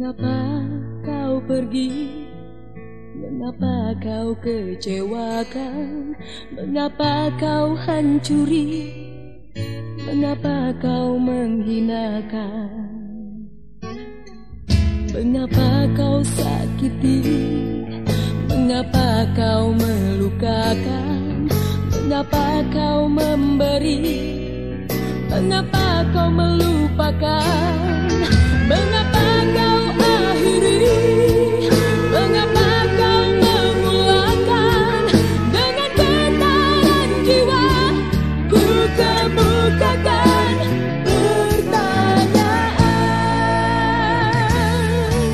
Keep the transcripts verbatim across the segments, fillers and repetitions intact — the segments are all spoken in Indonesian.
Mengapa kau pergi? Mengapa kau kecewakan? Mengapa kau hancuri? Mengapa kau menghinakan? Mengapa kau sakiti? Mengapa kau melukakan? Mengapa kau memberi? Mengapa kau melupakan? Mengapa kau akhiri? Mengapa kau memulakan? Dengan getaran jiwa ku kemukakan pertanyaan.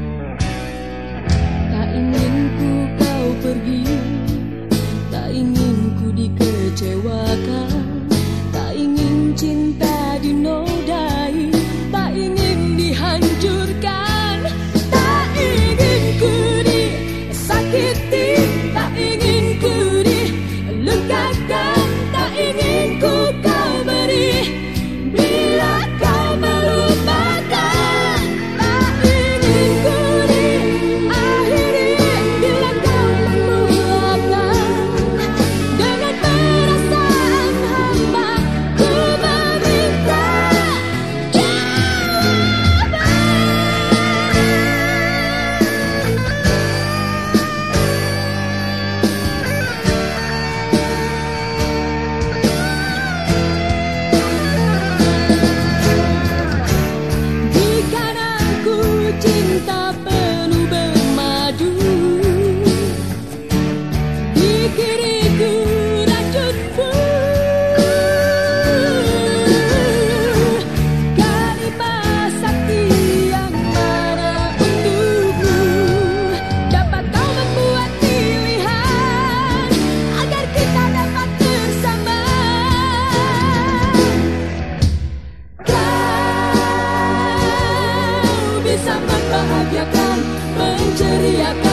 Tak ingin ku kau pergi, tak ingin ku dikecewakan, tak ingin cinta dinodai, tak ingin dihancurkan, tak ingin ku disakiti, tak ingin ku dilukakan, tak ingin ku kau beri bila kau melupakan, tak ingin ku diakhiri bila kau memulakan. Dengan perasaan hamba ku meminta cinta penuh bermadu, di kiriku racunmu. Kalimah sakti yang mana untukmu, dapat kau membuat pilihan agar kita dapat bersama. Kau bisa membahagiakan, menceriakan